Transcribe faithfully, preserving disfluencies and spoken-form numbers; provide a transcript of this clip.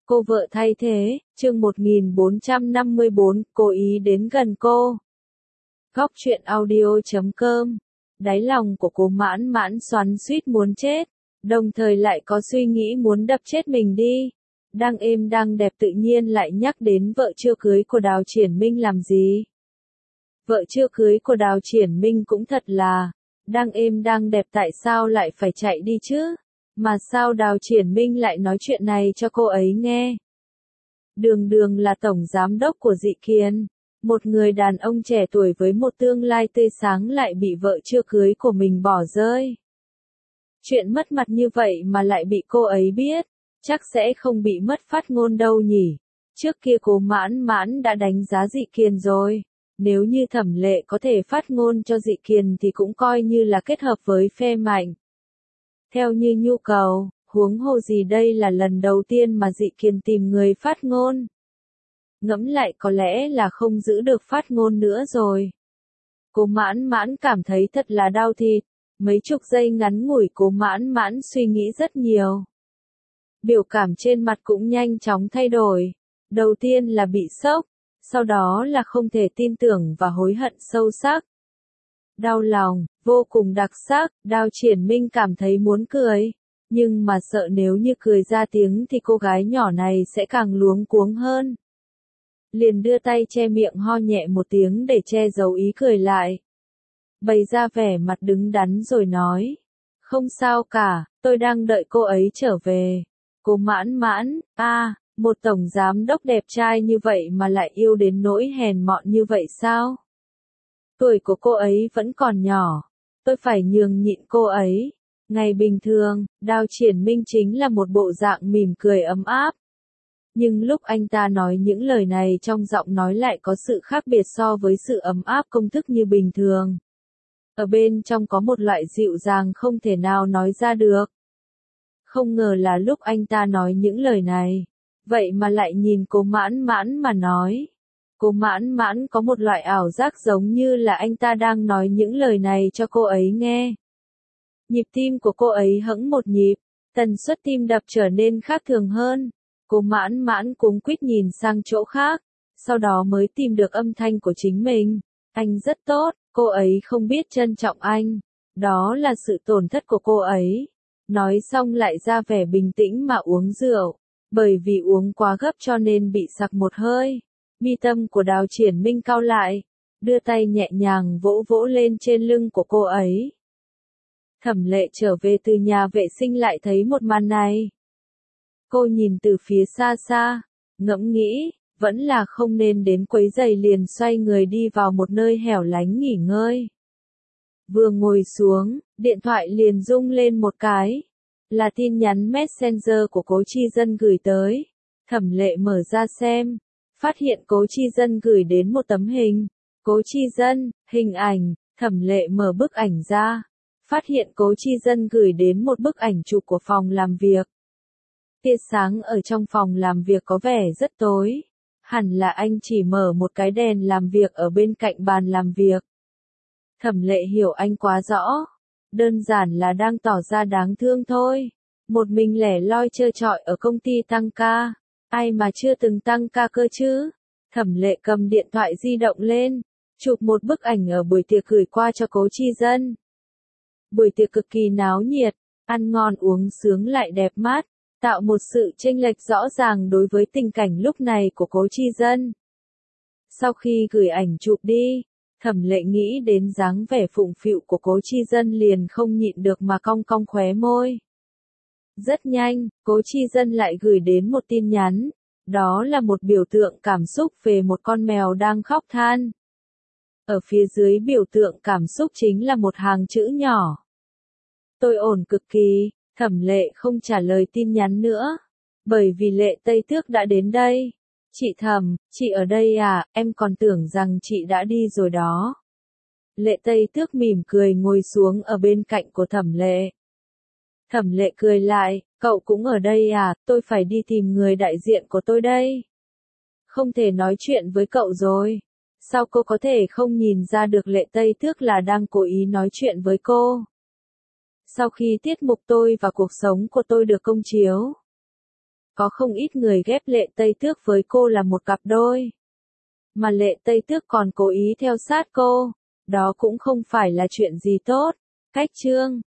Cô vợ thay thế, chương một nghìn bốn trăm năm mươi bốn, cố ý đến gần cô. Góc truyện audio chấm com. Đáy lòng của cô mãn mãn xoắn xuýt muốn chết, đồng thời lại có suy nghĩ muốn đập chết mình đi. Đang êm đang đẹp tự nhiên lại nhắc đến vợ chưa cưới của Đào Triển Minh làm gì. Vợ chưa cưới của Đào Triển Minh cũng thật là, đang êm đang đẹp tại sao lại phải chạy đi chứ? Mà sao Đào Triển Minh lại nói chuyện này cho cô ấy nghe? Đường đường là tổng giám đốc của Dị Kiên, một người đàn ông trẻ tuổi với một tương lai tươi sáng lại bị vợ chưa cưới của mình bỏ rơi. Chuyện mất mặt như vậy mà lại bị cô ấy biết, chắc sẽ không bị mất phát ngôn đâu nhỉ. Trước kia cô mãn mãn đã đánh giá Dị Kiên rồi, nếu như Thẩm Lệ có thể phát ngôn cho Dị Kiên thì cũng coi như là kết hợp với phe mạnh. Theo như nhu cầu, huống hồ gì đây là lần đầu tiên mà Dị Kiên tìm người phát ngôn. Ngẫm lại có lẽ là không giữ được phát ngôn nữa rồi. Cô mãn mãn cảm thấy thật là đau thịt, mấy chục giây ngắn ngủi cô mãn mãn suy nghĩ rất nhiều. Biểu cảm trên mặt cũng nhanh chóng thay đổi, đầu tiên là bị sốc, sau đó là không thể tin tưởng và hối hận sâu sắc. Đau lòng, vô cùng đặc sắc, Đào Triển Minh cảm thấy muốn cười, nhưng mà sợ nếu như cười ra tiếng thì cô gái nhỏ này sẽ càng luống cuống hơn. Liền đưa tay che miệng ho nhẹ một tiếng để che giấu ý cười lại. Bày ra vẻ mặt đứng đắn rồi nói, không sao cả, tôi đang đợi cô ấy trở về. Cô mãn mãn, a, à, một tổng giám đốc đẹp trai như vậy mà lại yêu đến nỗi hèn mọn như vậy sao? Tuổi của cô ấy vẫn còn nhỏ, tôi phải nhường nhịn cô ấy. Ngày bình thường, Đào Triển Minh chính là một bộ dạng mỉm cười ấm áp. Nhưng lúc anh ta nói những lời này trong giọng nói lại có sự khác biệt so với sự ấm áp công thức như bình thường. Ở bên trong có một loại dịu dàng không thể nào nói ra được. Không ngờ là lúc anh ta nói những lời này, vậy mà lại nhìn cô mãn mãn mà nói. Cô mãn mãn có một loại ảo giác giống như là anh ta đang nói những lời này cho cô ấy nghe. Nhịp tim của cô ấy hững một nhịp, tần suất tim đập trở nên khác thường hơn. Cô mãn mãn cuống quýt nhìn sang chỗ khác, sau đó mới tìm được âm thanh của chính mình. Anh rất tốt, cô ấy không biết trân trọng anh. Đó là sự tổn thất của cô ấy. Nói xong lại ra vẻ bình tĩnh mà uống rượu. Bởi vì uống quá gấp cho nên bị sặc một hơi. Mi tâm của Đào Triển Minh cau lại, đưa tay nhẹ nhàng vỗ vỗ lên trên lưng của cô ấy. Thẩm Lệ trở về từ nhà vệ sinh lại thấy một màn này. Cô nhìn từ phía xa xa, ngẫm nghĩ, vẫn là không nên đến quấy rầy liền xoay người đi vào một nơi hẻo lánh nghỉ ngơi. Vừa ngồi xuống, điện thoại liền rung lên một cái. Là tin nhắn Messenger của Cố Chi Dân gửi tới. Thẩm Lệ mở ra xem, phát hiện Cố Chi Dân gửi đến một tấm hình. Cố Chi Dân, hình ảnh, Thẩm Lệ mở bức ảnh ra. Phát hiện Cố Chi Dân gửi đến một bức ảnh chụp của phòng làm việc. Tia sáng ở trong phòng làm việc có vẻ rất tối. Hẳn là anh chỉ mở một cái đèn làm việc ở bên cạnh bàn làm việc. Thẩm Lệ hiểu anh quá rõ. Đơn giản là đang tỏ ra đáng thương thôi. Một mình lẻ loi trơ trọi ở công ty tăng ca. Ai mà chưa từng tăng ca cơ chứ? Thẩm Lệ cầm điện thoại di động lên, chụp một bức ảnh ở buổi tiệc gửi qua cho Cố Chi Dân. Buổi tiệc cực kỳ náo nhiệt, ăn ngon uống sướng lại đẹp mắt, tạo một sự chênh lệch rõ ràng đối với tình cảnh lúc này của Cố Chi Dân. Sau khi gửi ảnh chụp đi, Thẩm Lệ nghĩ đến dáng vẻ phụng phịu của Cố Chi Dân liền không nhịn được mà cong cong khóe môi. Rất nhanh, Cố Chi Dân lại gửi đến một tin nhắn, đó là một biểu tượng cảm xúc về một con mèo đang khóc than. Ở phía dưới biểu tượng cảm xúc chính là một hàng chữ nhỏ. Tôi ổn cực kỳ. Thẩm Lệ không trả lời tin nhắn nữa, bởi vì Lệ Tây Tước đã đến đây. Chị Thẩm, chị ở đây à, em còn tưởng rằng chị đã đi rồi đó. Lệ Tây Tước mỉm cười ngồi xuống ở bên cạnh của Thẩm Lệ. Thẩm Lệ cười lại, cậu cũng ở đây à, tôi phải đi tìm người đại diện của tôi đây. Không thể nói chuyện với cậu rồi. Sao cô có thể không nhìn ra được Lệ Tây Tước là đang cố ý nói chuyện với cô? Sau khi tiết mục Tôi và Cuộc Sống của Tôi được công chiếu, Có không ít người ghép Lệ Tây Tước với cô là một cặp đôi. Mà Lệ Tây Tước còn cố ý theo sát cô. Đó cũng không phải là chuyện gì tốt. Cách chương